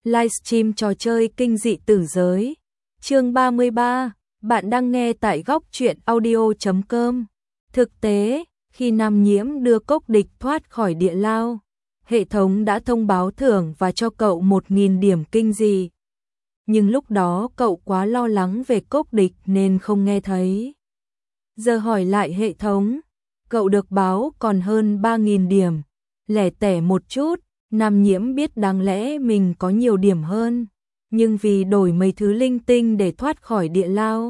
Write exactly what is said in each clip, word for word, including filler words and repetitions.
livestream trò chơi kinh dị tử giới. Chương ba mươi ba, bạn đang nghe tại góc truyện audio chấm com. Thực tế, khi Nam Nhiễm đưa Cốc Địch thoát khỏi địa lao, hệ thống đã thông báo thưởng và cho cậu một nghìn điểm kinh dị. Nhưng lúc đó cậu quá lo lắng về Cốc Địch nên không nghe thấy. Giờ hỏi lại hệ thống, cậu được báo còn hơn ba nghìn điểm. Lẻ tẻ một chút, Nam Nhiễm biết đáng lẽ mình có nhiều điểm hơn, nhưng vì đổi mấy thứ linh tinh để thoát khỏi địa lao,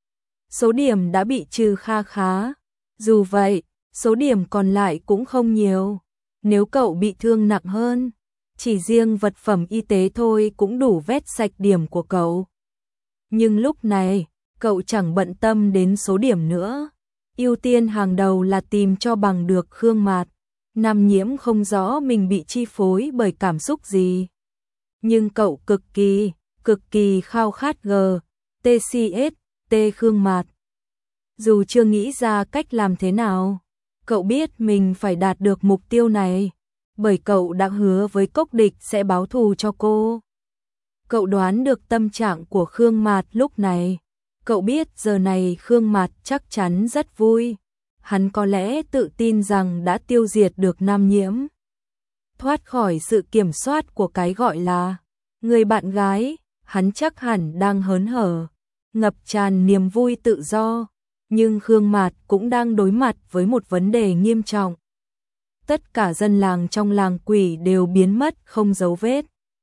số điểm đã bị trừ kha khá. Dù vậy, số điểm còn lại cũng không nhiều. Nếu cậu bị thương nặng hơn, chỉ riêng vật phẩm y tế thôi cũng đủ vét sạch điểm của cậu. Nhưng lúc này, cậu chẳng bận tâm đến số điểm nữa. Ưu tiên hàng đầu là tìm cho bằng được Khương Mạt. Nam Nhiễm không rõ mình bị chi phối bởi cảm xúc gì, nhưng cậu cực kỳ, cực kỳ khao khát G, T C S, T Khương Mạt. Dù chưa nghĩ ra cách làm thế nào, cậu biết mình phải đạt được mục tiêu này, bởi cậu đã hứa với Cốc Địch sẽ báo thù cho cô. Cậu đoán được tâm trạng của Khương Mạt lúc này. Cậu biết giờ này Khương Mạt chắc chắn rất vui. Hắn có lẽ tự tin rằng đã tiêu diệt được Nam Nhiễm, thoát khỏi sự kiểm soát của cái gọi là người bạn gái. Hắn chắc hẳn đang hớn hở, ngập tràn niềm vui tự do. Nhưng Khương Mạt cũng đang đối mặt với một vấn đề nghiêm trọng. Tất cả dân làng trong làng quỷ đều biến mất không dấu vết.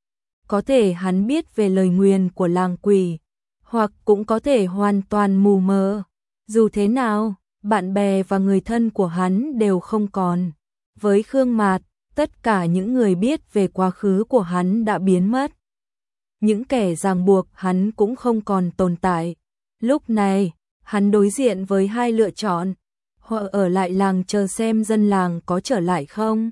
Có thể hắn biết về lời nguyền của làng quỷ, hoặc cũng có thể hoàn toàn mù mờ. Dù thế nào, bạn bè và người thân của hắn đều không còn. Với Khương Mạt, tất cả những người biết về quá khứ của hắn đã biến mất. Những kẻ ràng buộc hắn cũng không còn tồn tại. Lúc này, hắn đối diện với hai lựa chọn, hoặc ở lại làng chờ xem dân làng có trở lại không,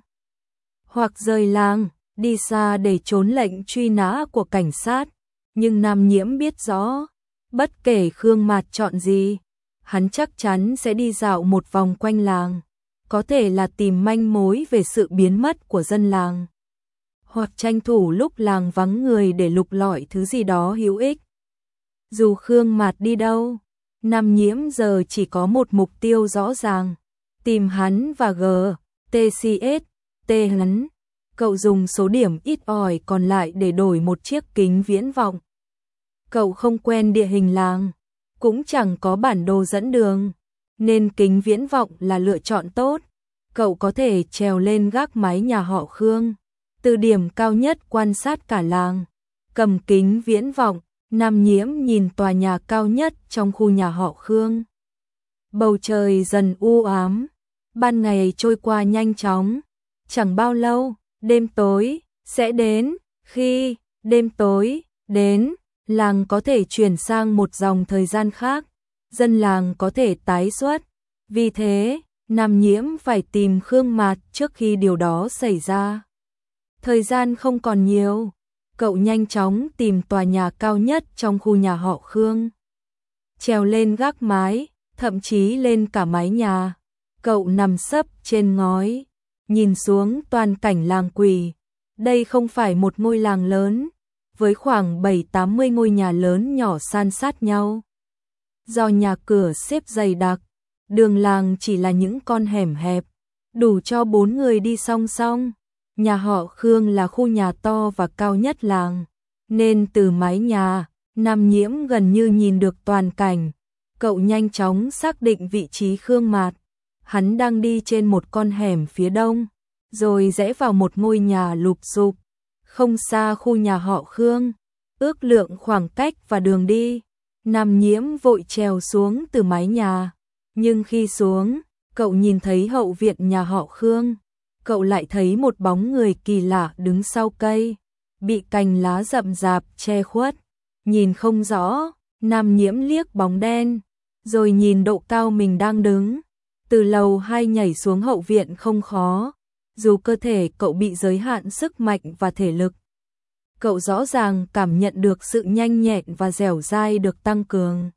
hoặc rời làng, đi xa để trốn lệnh truy nã của cảnh sát. Nhưng Nam Nhiễm biết rõ, bất kể Khương Mạt chọn gì, hắn chắc chắn sẽ đi dạo một vòng quanh làng, có thể là tìm manh mối về sự biến mất của dân làng, hoặc tranh thủ lúc làng vắng người để lục lọi thứ gì đó hữu ích. Dù Khương Mạt đi đâu, Nam Nhiễm giờ chỉ có một mục tiêu rõ ràng, tìm hắn và G, T C S, T hắn. Cậu dùng số điểm ít ỏi còn lại để đổi một chiếc kính viễn vọng. Cậu không quen địa hình làng, cũng chẳng có bản đồ dẫn đường, nên kính viễn vọng là lựa chọn tốt. Cậu có thể trèo lên gác mái nhà họ Khương, từ điểm cao nhất quan sát cả làng. Cầm kính viễn vọng, Nam Nhiễm nhìn tòa nhà cao nhất trong khu nhà họ Khương. Bầu trời dần u ám, ban ngày trôi qua nhanh chóng. Chẳng bao lâu, đêm tối sẽ đến. Khi đêm tối đến, làng có thể chuyển sang một dòng thời gian khác, dân làng có thể tái xuất. Vì thế, Nam Nhiễm phải tìm Khương Mạt trước khi điều đó xảy ra. Thời gian không còn nhiều. Cậu nhanh chóng tìm tòa nhà cao nhất trong khu nhà họ Khương. Trèo lên gác mái, thậm chí lên cả mái nhà. Cậu nằm sấp trên ngói, nhìn xuống toàn cảnh làng quỷ. Đây không phải một ngôi làng lớn, với khoảng bảy tám mươi ngôi nhà lớn nhỏ san sát nhau. Do nhà cửa xếp dày đặc, đường làng chỉ là những con hẻm hẹp, đủ cho bốn người đi song song. Nhà họ Khương là khu nhà to và cao nhất làng, nên từ mái nhà, Nam Nhiễm gần như nhìn được toàn cảnh. Cậu nhanh chóng xác định vị trí Khương Mạt. Hắn đang đi trên một con hẻm phía đông, rồi rẽ vào một ngôi nhà lụp xụp, không xa khu nhà họ Khương. Ước lượng khoảng cách và đường đi, Nam Nhiễm vội trèo xuống từ mái nhà. Nhưng khi xuống, cậu nhìn thấy hậu viện nhà họ Khương. Cậu lại thấy một bóng người kỳ lạ đứng sau cây, bị cành lá rậm rạp che khuất, nhìn không rõ. Nam Nhiễm liếc bóng đen, rồi nhìn độ cao mình đang đứng. Từ lầu hai nhảy xuống hậu viện không khó, dù cơ thể cậu bị giới hạn sức mạnh và thể lực. Cậu rõ ràng cảm nhận được sự nhanh nhẹn và dẻo dai được tăng cường.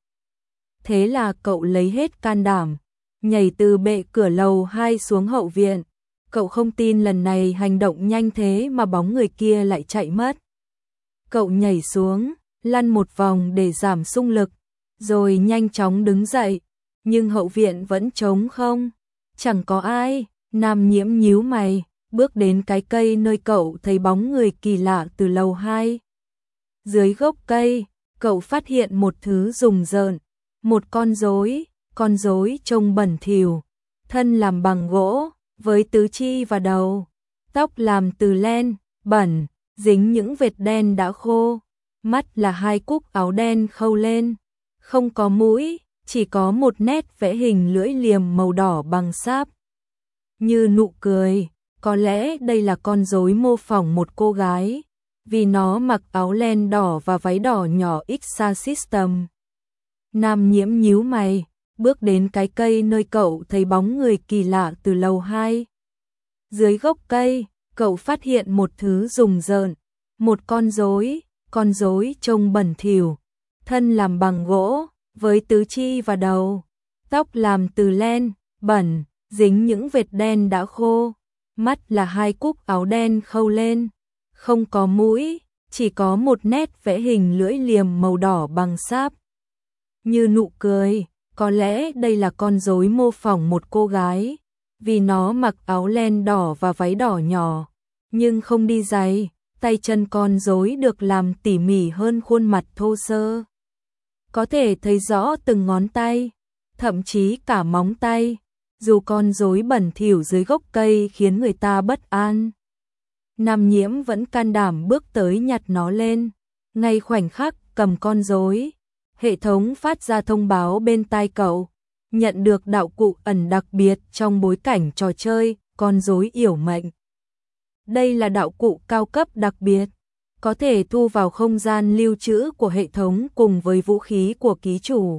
Thế là cậu lấy hết can đảm, nhảy từ bệ cửa lầu hai xuống hậu viện. Cậu không tin lần này hành động nhanh thế mà bóng người kia lại chạy mất. Cậu nhảy xuống, lăn một vòng để giảm xung lực, rồi nhanh chóng đứng dậy, nhưng hậu viện vẫn trống không, chẳng có ai. Nam Nhiễm nhíu mày, bước đến cái cây nơi cậu thấy bóng người kỳ lạ từ lầu hai. Dưới gốc cây, cậu phát hiện một thứ rùng rợn, một con rối, con rối trông bẩn thỉu, thân làm bằng gỗ, với tứ chi và đầu, tóc làm từ len, bẩn, dính những vệt đen đã khô, mắt là hai cúc áo đen khâu lên, không có mũi, chỉ có một nét vẽ hình lưỡi liềm màu đỏ bằng sáp. Như nụ cười, có lẽ đây là con rối mô phỏng một cô gái, vì nó mặc áo len đỏ và váy đỏ nhỏ X System. Nam Nhiễm nhíu mày, bước đến cái cây nơi cậu thấy bóng người kỳ lạ từ lầu hai. Dưới gốc cây, cậu phát hiện một thứ rùng rợn, một con rối, con rối trông bẩn thỉu, thân làm bằng gỗ, với tứ chi và đầu, tóc làm từ len, bẩn, dính những vệt đen đã khô, mắt là hai cúc áo đen khâu lên, không có mũi, chỉ có một nét vẽ hình lưỡi liềm màu đỏ bằng sáp. Như nụ cười, có lẽ đây là con rối mô phỏng một cô gái, vì nó mặc áo len đỏ và váy đỏ nhỏ, nhưng không đi giày, tay chân con rối được làm tỉ mỉ hơn khuôn mặt thô sơ. Có thể thấy rõ từng ngón tay, thậm chí cả móng tay, dù con rối bẩn thỉu dưới gốc cây khiến người ta bất an. Nam Nhiễm vẫn can đảm bước tới nhặt nó lên, ngay khoảnh khắc cầm con rối, hệ thống phát ra thông báo bên tai cậu, nhận được đạo cụ ẩn đặc biệt trong bối cảnh trò chơi, con rối yểu mệnh. Đây là đạo cụ cao cấp đặc biệt, có thể thu vào không gian lưu trữ của hệ thống cùng với vũ khí của ký chủ.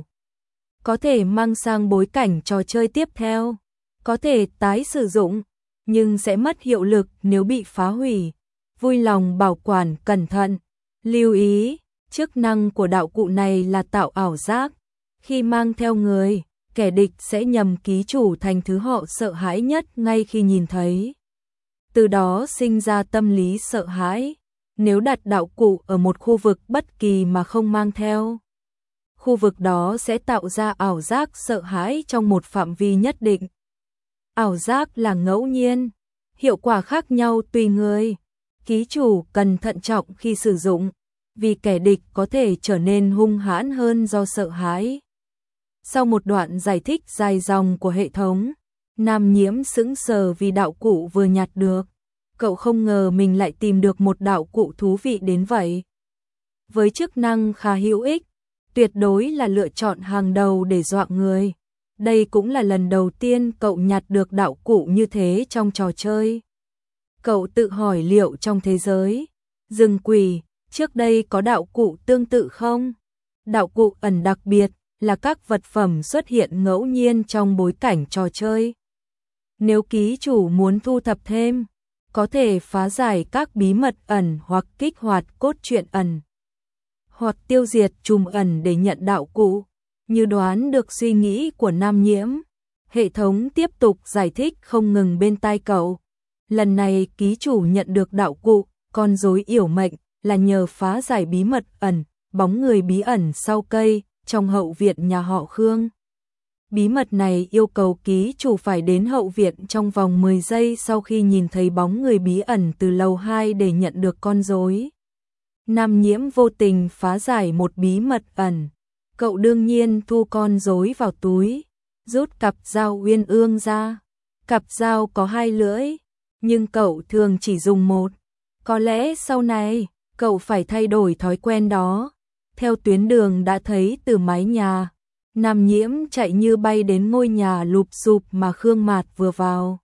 Có thể mang sang bối cảnh trò chơi tiếp theo, có thể tái sử dụng, nhưng sẽ mất hiệu lực nếu bị phá hủy. Vui lòng bảo quản cẩn thận. Lưu ý, chức năng của đạo cụ này là tạo ảo giác. Khi mang theo người, kẻ địch sẽ nhầm ký chủ thành thứ họ sợ hãi nhất ngay khi nhìn thấy. Từ đó sinh ra tâm lý sợ hãi. Nếu đặt đạo cụ ở một khu vực bất kỳ mà không mang theo, khu vực đó sẽ tạo ra ảo giác sợ hãi trong một phạm vi nhất định. Ảo giác là ngẫu nhiên, hiệu quả khác nhau tùy người. Ký chủ cần thận trọng khi sử dụng, vì kẻ địch có thể trở nên hung hãn hơn do sợ hãi. Sau một đoạn giải thích dài dòng của hệ thống, Nam Nhiễm sững sờ vì đạo cụ vừa nhặt được. Cậu không ngờ mình lại tìm được một đạo cụ thú vị đến vậy. Với chức năng khá hữu ích, tuyệt đối là lựa chọn hàng đầu để dọa người. Đây cũng là lần đầu tiên cậu nhặt được đạo cụ như thế trong trò chơi. Cậu tự hỏi liệu trong thế giới rừng quỷ trước đây có đạo cụ tương tự không? Đạo cụ ẩn đặc biệt là các vật phẩm xuất hiện ngẫu nhiên trong bối cảnh trò chơi. Nếu ký chủ muốn thu thập thêm, có thể phá giải các bí mật ẩn hoặc kích hoạt cốt truyện ẩn, hoặc tiêu diệt trùm ẩn để nhận đạo cụ. Như đoán được suy nghĩ của Nam Nhiễm, hệ thống tiếp tục giải thích không ngừng bên tai cậu. Lần này ký chủ nhận được đạo cụ, con rối yểu mệnh, là nhờ phá giải bí mật ẩn, bóng người bí ẩn sau cây, trong hậu viện nhà họ Khương. Bí mật này yêu cầu ký chủ phải đến hậu viện trong vòng mười giây sau khi nhìn thấy bóng người bí ẩn từ lầu hai để nhận được con rối. Nam Nhiễm vô tình phá giải một bí mật ẩn. Cậu đương nhiên thu con rối vào túi, rút cặp dao uyên ương ra. Cặp dao có hai lưỡi, nhưng cậu thường chỉ dùng một. Có lẽ sau này, cậu phải thay đổi thói quen đó. Theo tuyến đường đã thấy từ mái nhà, Nam Nhiễm chạy như bay đến ngôi nhà lụp xụp mà Khương Mạt vừa vào.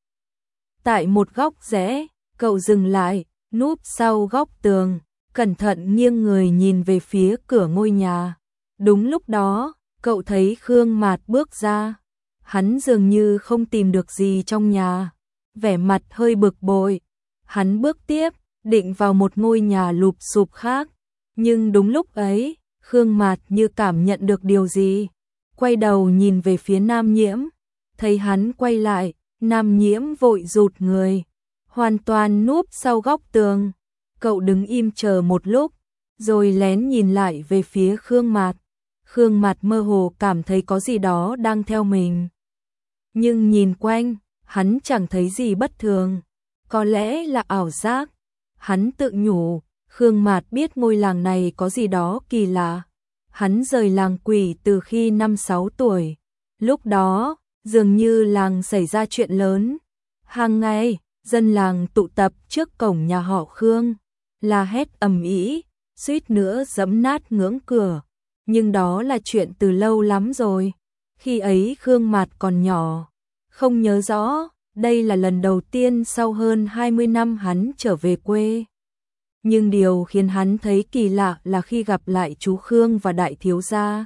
Tại một góc rẽ, cậu dừng lại, núp sau góc tường, cẩn thận nghiêng người nhìn về phía cửa ngôi nhà. Đúng lúc đó, cậu thấy Khương Mạt bước ra. Hắn dường như không tìm được gì trong nhà, vẻ mặt hơi bực bội. Hắn bước tiếp, định vào một ngôi nhà lụp xụp khác. Nhưng đúng lúc ấy, Khương Mạt như cảm nhận được điều gì. Quay đầu nhìn về phía Nam Nhiễm. Thấy hắn quay lại, Nam Nhiễm vội rụt người, hoàn toàn núp sau góc tường. Cậu đứng im chờ một lúc, rồi lén nhìn lại về phía Khương Mạt. Khương Mạt mơ hồ cảm thấy có gì đó đang theo mình. Nhưng nhìn quanh, hắn chẳng thấy gì bất thường. Có lẽ là ảo giác. Hắn tự nhủ, Khương Mạt biết ngôi làng này có gì đó kỳ lạ. Hắn rời làng quỷ từ khi năm sáu tuổi. Lúc đó, dường như làng xảy ra chuyện lớn. Hàng ngày, dân làng tụ tập trước cổng nhà họ Khương, la hét ầm ĩ, suýt nữa giẫm nát ngưỡng cửa. Nhưng đó là chuyện từ lâu lắm rồi. Khi ấy Khương Mạt còn nhỏ, không nhớ rõ. Đây là lần đầu tiên sau hơn hai mươi năm hắn trở về quê. Nhưng điều khiến hắn thấy kỳ lạ là khi gặp lại chú Khương và đại thiếu gia.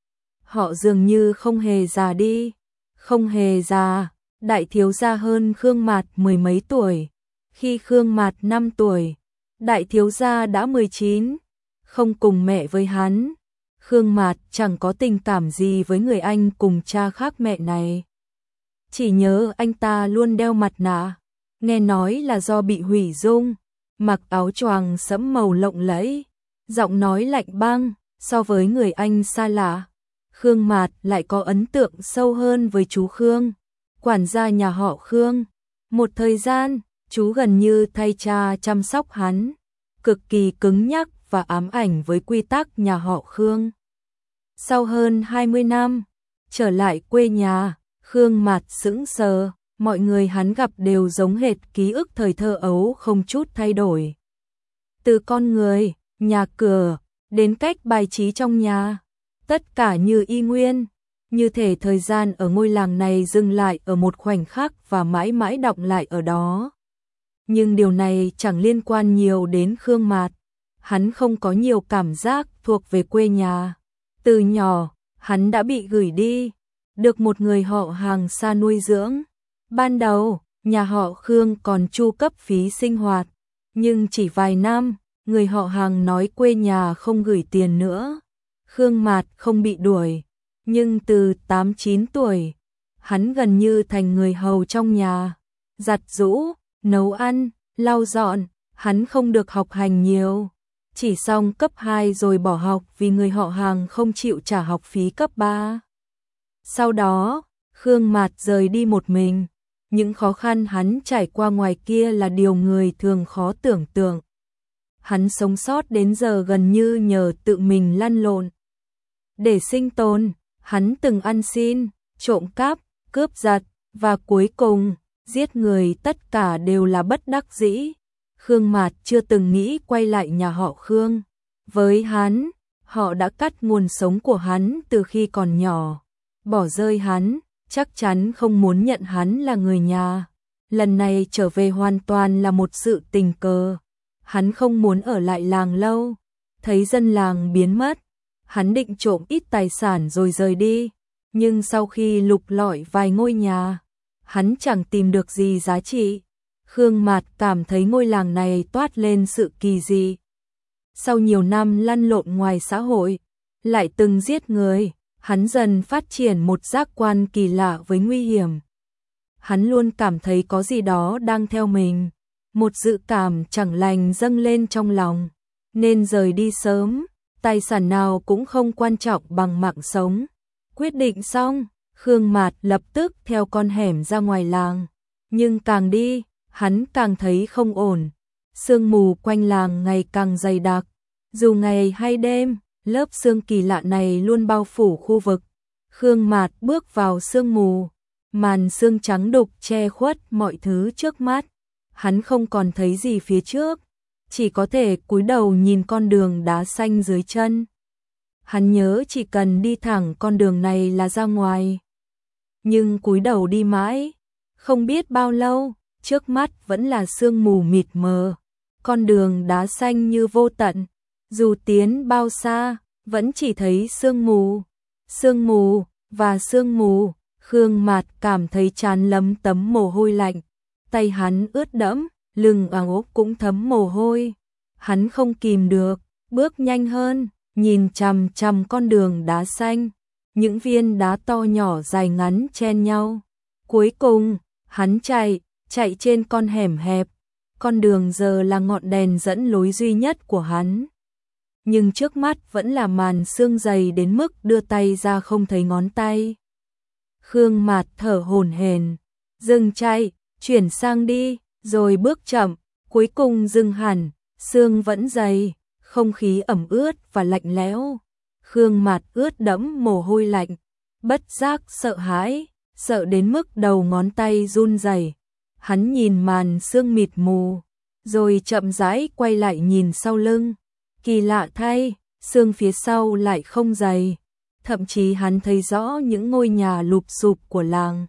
Họ dường như không hề già đi, không hề già. Đại thiếu gia hơn Khương Mạt mười mấy tuổi. Khi Khương Mạt năm tuổi, đại thiếu gia đã mười chín, không cùng mẹ với hắn. Khương Mạt chẳng có tình cảm gì với người anh cùng cha khác mẹ này. Chỉ nhớ anh ta luôn đeo mặt nạ, nghe nói là do bị hủy dung, mặc áo choàng sẫm màu lộng lẫy, giọng nói lạnh băng. So với người anh xa lạ, Khương Mạt lại có ấn tượng sâu hơn với chú Khương, quản gia nhà họ Khương. Một thời gian, chú gần như thay cha chăm sóc hắn, cực kỳ cứng nhắc và ám ảnh với quy tắc nhà họ Khương. Sau hơn hai mươi năm, trở lại quê nhà, Khương Mạt sững sờ, mọi người hắn gặp đều giống hệt ký ức thời thơ ấu không chút thay đổi. Từ con người, nhà cửa, đến cách bài trí trong nhà, tất cả như y nguyên, như thể thời gian ở ngôi làng này dừng lại ở một khoảnh khắc và mãi mãi đọng lại ở đó. Nhưng điều này chẳng liên quan nhiều đến Khương Mạt, hắn không có nhiều cảm giác thuộc về quê nhà. Từ nhỏ, hắn đã bị gửi đi, được một người họ hàng xa nuôi dưỡng. Ban đầu, nhà họ Khương còn chu cấp phí sinh hoạt, nhưng chỉ vài năm, người họ hàng nói quê nhà không gửi tiền nữa. Khương Mạt không bị đuổi, nhưng từ tám chín tuổi, hắn gần như thành người hầu trong nhà, giặt giũ, nấu ăn, lau dọn. Hắn không được học hành nhiều, chỉ xong cấp hai rồi bỏ học vì người họ hàng không chịu trả học phí cấp ba. Sau đó, Khương Mạt rời đi một mình. Những khó khăn hắn trải qua ngoài kia là điều người thường khó tưởng tượng. Hắn sống sót đến giờ gần như nhờ tự mình lăn lộn. Để sinh tồn, hắn từng ăn xin, trộm cắp, cướp giật, và cuối cùng, giết người. Tất cả đều là bất đắc dĩ. Khương Mạt chưa từng nghĩ quay lại nhà họ Khương. Với hắn, họ đã cắt nguồn sống của hắn từ khi còn nhỏ, bỏ rơi hắn, chắc chắn không muốn nhận hắn là người nhà. Lần này trở về hoàn toàn là một sự tình cờ. Hắn không muốn ở lại làng lâu, thấy dân làng biến mất, hắn định trộm ít tài sản rồi rời đi. Nhưng sau khi lục lọi vài ngôi nhà, hắn chẳng tìm được gì giá trị. Khương Mạt cảm thấy ngôi làng này toát lên sự kỳ dị. Sau nhiều năm lăn lộn ngoài xã hội, lại từng giết người, hắn dần phát triển một giác quan kỳ lạ với nguy hiểm. Hắn luôn cảm thấy có gì đó đang theo mình, một dự cảm chẳng lành dâng lên trong lòng, nên rời đi sớm. Tài sản nào cũng không quan trọng bằng mạng sống. Quyết định xong, Khương Mạt lập tức theo con hẻm ra ngoài làng. Nhưng càng đi, hắn càng thấy không ổn. Sương mù quanh làng ngày càng dày đặc. Dù ngày hay đêm, lớp sương kỳ lạ này luôn bao phủ khu vực. Khương Mạt bước vào sương mù, màn sương trắng đục che khuất mọi thứ trước mắt. Hắn không còn thấy gì phía trước, chỉ có thể cúi đầu nhìn con đường đá xanh dưới chân. Hắn nhớ chỉ cần đi thẳng con đường này là ra ngoài. Nhưng cúi đầu đi mãi, không biết bao lâu, trước mắt vẫn là sương mù mịt mờ. Con đường đá xanh như vô tận, dù tiến bao xa, vẫn chỉ thấy sương mù, sương mù và sương mù. Khương Mạt cảm thấy trán lấm tấm mồ hôi lạnh, tay hắn ướt đẫm, lưng áo cũng thấm mồ hôi. Hắn không kìm được, bước nhanh hơn, nhìn chằm chằm con đường đá xanh, những viên đá to nhỏ dài ngắn chen nhau. Cuối cùng, hắn chạy, chạy trên con hẻm hẹp. Con đường giờ là ngọn đèn dẫn lối duy nhất của hắn. nhưng trước mắt vẫn là màn sương dày đến mức đưa tay ra không thấy ngón tay. Khương Mạt thở hổn hển, dừng chạy, chuyển sang đi, rồi bước chậm, cuối cùng dừng hẳn, sương vẫn dày, không khí ẩm ướt và lạnh lẽo. Khương Mạt ướt đẫm mồ hôi lạnh, bất giác sợ hãi, sợ đến mức đầu ngón tay run rẩy. Hắn nhìn màn sương mịt mù, rồi chậm rãi quay lại nhìn sau lưng. Kỳ lạ thay, sương phía sau lại không dày, thậm chí hắn thấy rõ những ngôi nhà lụp xụp của làng.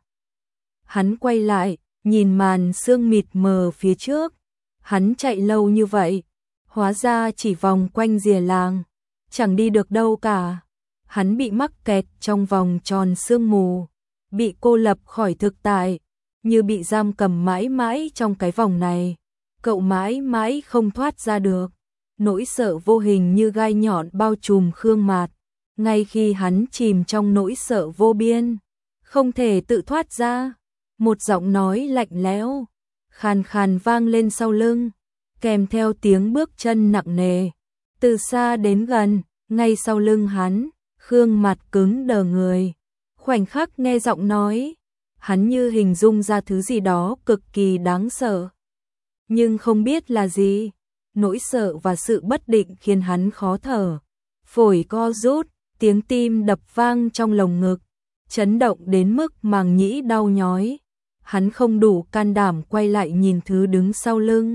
Hắn quay lại, nhìn màn sương mịt mờ phía trước. Hắn chạy lâu như vậy, hóa ra chỉ vòng quanh rìa làng, chẳng đi được đâu cả. Hắn bị mắc kẹt trong vòng tròn sương mù, bị cô lập khỏi thực tại, như bị giam cầm mãi mãi trong cái vòng này. Cậu mãi mãi không thoát ra được. Nỗi sợ vô hình như gai nhọn bao trùm Khương Mạt. Ngay khi hắn chìm trong nỗi sợ vô biên, không thể tự thoát ra, một giọng nói lạnh lẽo, khàn khàn vang lên sau lưng, kèm theo tiếng bước chân nặng nề, từ xa đến gần, ngay sau lưng hắn. Khương Mạt cứng đờ người. Khoảnh khắc nghe giọng nói, hắn như hình dung ra thứ gì đó cực kỳ đáng sợ, nhưng không biết là gì. Nỗi sợ và sự bất định khiến hắn khó thở, phổi co rút, tiếng tim đập vang trong lồng ngực, chấn động đến mức màng nhĩ đau nhói. Hắn không đủ can đảm quay lại nhìn thứ đứng sau lưng.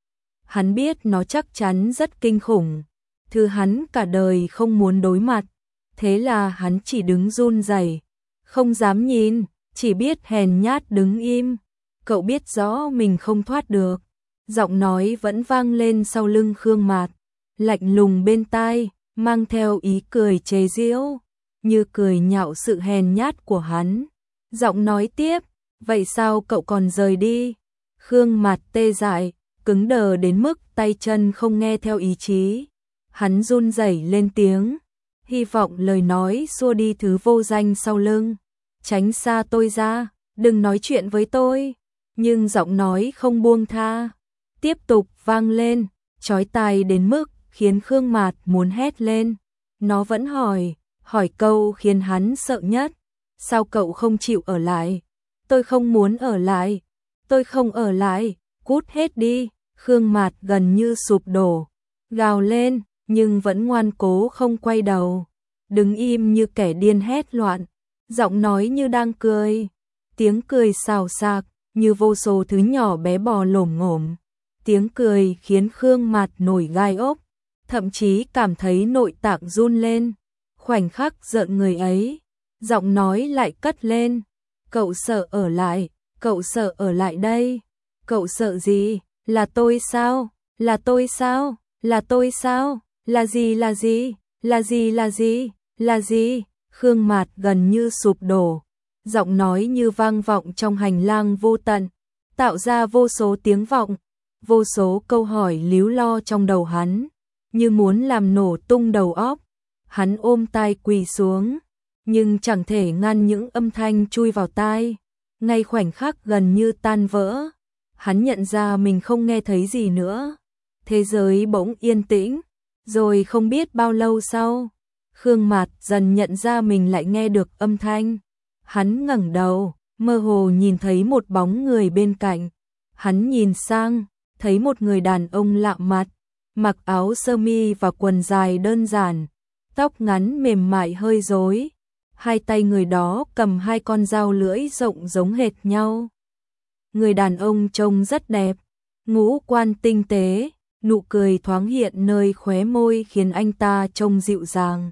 Hắn biết nó chắc chắn rất kinh khủng, thứ hắn cả đời không muốn đối mặt. Thế là hắn chỉ đứng run rẩy, không dám nhìn, chỉ biết hèn nhát đứng im. Cậu biết rõ mình không thoát được. Giọng nói vẫn vang lên sau lưng Khương Mạt, lạnh lùng bên tai, mang theo ý cười chế giễu, như cười nhạo sự hèn nhát của hắn. Giọng nói tiếp, vậy sao cậu còn rời đi? Khương Mạt tê dại, cứng đờ đến mức tay chân không nghe theo ý chí. Hắn run rẩy lên tiếng, hy vọng lời nói xua đi thứ vô danh sau lưng. Tránh xa tôi ra, đừng nói chuyện với tôi. Nhưng giọng nói không buông tha, tiếp tục vang lên, chói tai đến mức khiến Khương Mạt muốn hét lên. Nó vẫn hỏi, hỏi câu khiến hắn sợ nhất. Sao cậu không chịu ở lại? Tôi không muốn ở lại. Tôi không ở lại, cút hết đi. Khương Mạt gần như sụp đổ, gào lên, nhưng vẫn ngoan cố không quay đầu. Đứng im như kẻ điên hét loạn, giọng nói như đang cười. Tiếng cười xào xạc, như vô số thứ nhỏ bé bò lổm ngổm. Tiếng cười khiến Khương Mạt nổi gai ốc, thậm chí cảm thấy nội tạng run lên. Khoảnh khắc giận người ấy, giọng nói lại cất lên. Cậu sợ ở lại, cậu sợ ở lại đây. Cậu sợ gì? Là tôi sao? Là tôi sao? Là tôi sao? Là gì là gì? Là gì là gì? Là gì? Khương Mạt gần như sụp đổ. Giọng nói như vang vọng trong hành lang vô tận, tạo ra vô số tiếng vọng. Vô số câu hỏi líu lo trong đầu hắn, như muốn làm nổ tung đầu óc. Hắn ôm tai quỳ xuống, nhưng chẳng thể ngăn những âm thanh chui vào tai. Ngay khoảnh khắc gần như tan vỡ, hắn nhận ra mình không nghe thấy gì nữa. Thế giới bỗng yên tĩnh, rồi không biết bao lâu sau, Khương Mạt dần nhận ra mình lại nghe được âm thanh. Hắn ngẩng đầu, mơ hồ nhìn thấy một bóng người bên cạnh. Hắn nhìn sang, thấy một người đàn ông lạ mặt, mặc áo sơ mi và quần dài đơn giản, tóc ngắn mềm mại hơi rối. Hai tay người đó cầm hai con dao lưỡi rộng giống hệt nhau. Người đàn ông trông rất đẹp, ngũ quan tinh tế, nụ cười thoáng hiện nơi khóe môi khiến anh ta trông dịu dàng,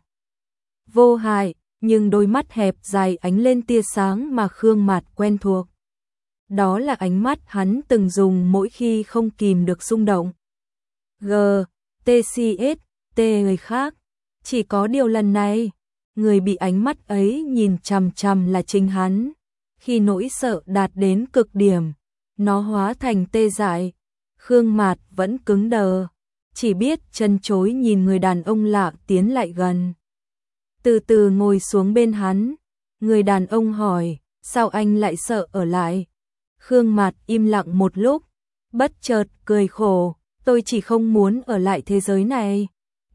vô hại, nhưng đôi mắt hẹp dài ánh lên tia sáng mà Khương Mạt quen thuộc. Đó là ánh mắt hắn từng dùng mỗi khi không kìm được xung động. G, T C S, T người khác. Chỉ có điều lần này, người bị ánh mắt ấy nhìn chằm chằm là chính hắn. Khi nỗi sợ đạt đến cực điểm, nó hóa thành tê dại. Khương Mạt vẫn cứng đờ, chỉ biết chân chối nhìn người đàn ông lạ tiến lại gần. Từ từ ngồi xuống bên hắn, người đàn ông hỏi, sao anh lại sợ ở lại? Khương Mạt im lặng một lúc, bất chợt cười khổ, tôi chỉ không muốn ở lại thế giới này.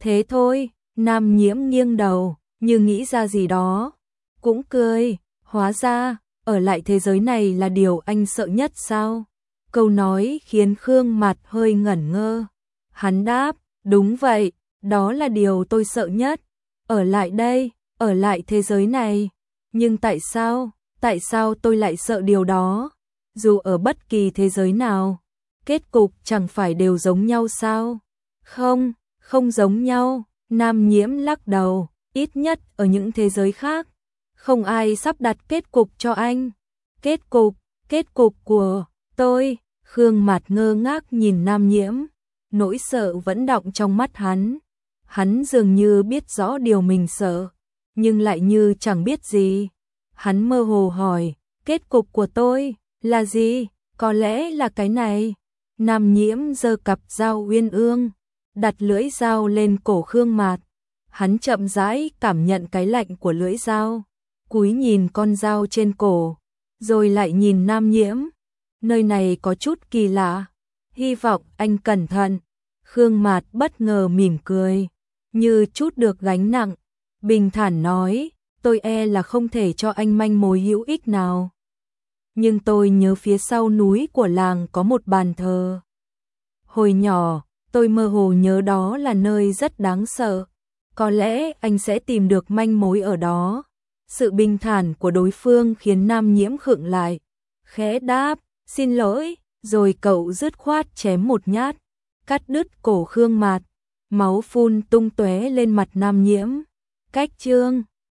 Thế thôi, Nam Nhiễm nghiêng đầu, như nghĩ ra gì đó, cũng cười, hóa ra, ở lại thế giới này là điều anh sợ nhất sao? Câu nói khiến Khương Mạt hơi ngẩn ngơ. Hắn đáp, đúng vậy, đó là điều tôi sợ nhất. Ở lại đây, ở lại thế giới này. Nhưng tại sao, tại sao tôi lại sợ điều đó? Dù ở bất kỳ thế giới nào, kết cục chẳng phải đều giống nhau sao? Không, không giống nhau, Nam Nhiễm lắc đầu, ít nhất ở những thế giới khác. Không ai sắp đặt kết cục cho anh. Kết cục, kết cục của tôi, Khương Mạt ngơ ngác nhìn Nam Nhiễm, nỗi sợ vẫn đọng trong mắt hắn. Hắn dường như biết rõ điều mình sợ, nhưng lại như chẳng biết gì. Hắn mơ hồ hỏi, kết cục của tôi là gì? Có lẽ là cái này. Nam Nhiễm giơ cặp dao uyên ương, đặt lưỡi dao lên cổ Khương Mạt. Hắn chậm rãi cảm nhận cái lạnh của lưỡi dao, cúi nhìn con dao trên cổ, rồi lại nhìn Nam Nhiễm. Nơi này có chút kỳ lạ, hy vọng anh cẩn thận. Khương Mạt bất ngờ mỉm cười, như chút được gánh nặng, bình thản nói, tôi e là không thể cho anh manh mối hữu ích nào. Nhưng tôi nhớ phía sau núi của làng có một bàn thờ. Hồi nhỏ, tôi mơ hồ nhớ đó là nơi rất đáng sợ. Có lẽ anh sẽ tìm được manh mối ở đó. Sự bình thản của đối phương khiến Nam Nhiễm khựng lại, khẽ đáp, xin lỗi, rồi cậu dứt khoát chém một nhát, cắt đứt cổ Khương Mạt, máu phun tung tóe lên mặt Nam Nhiễm. Cách chương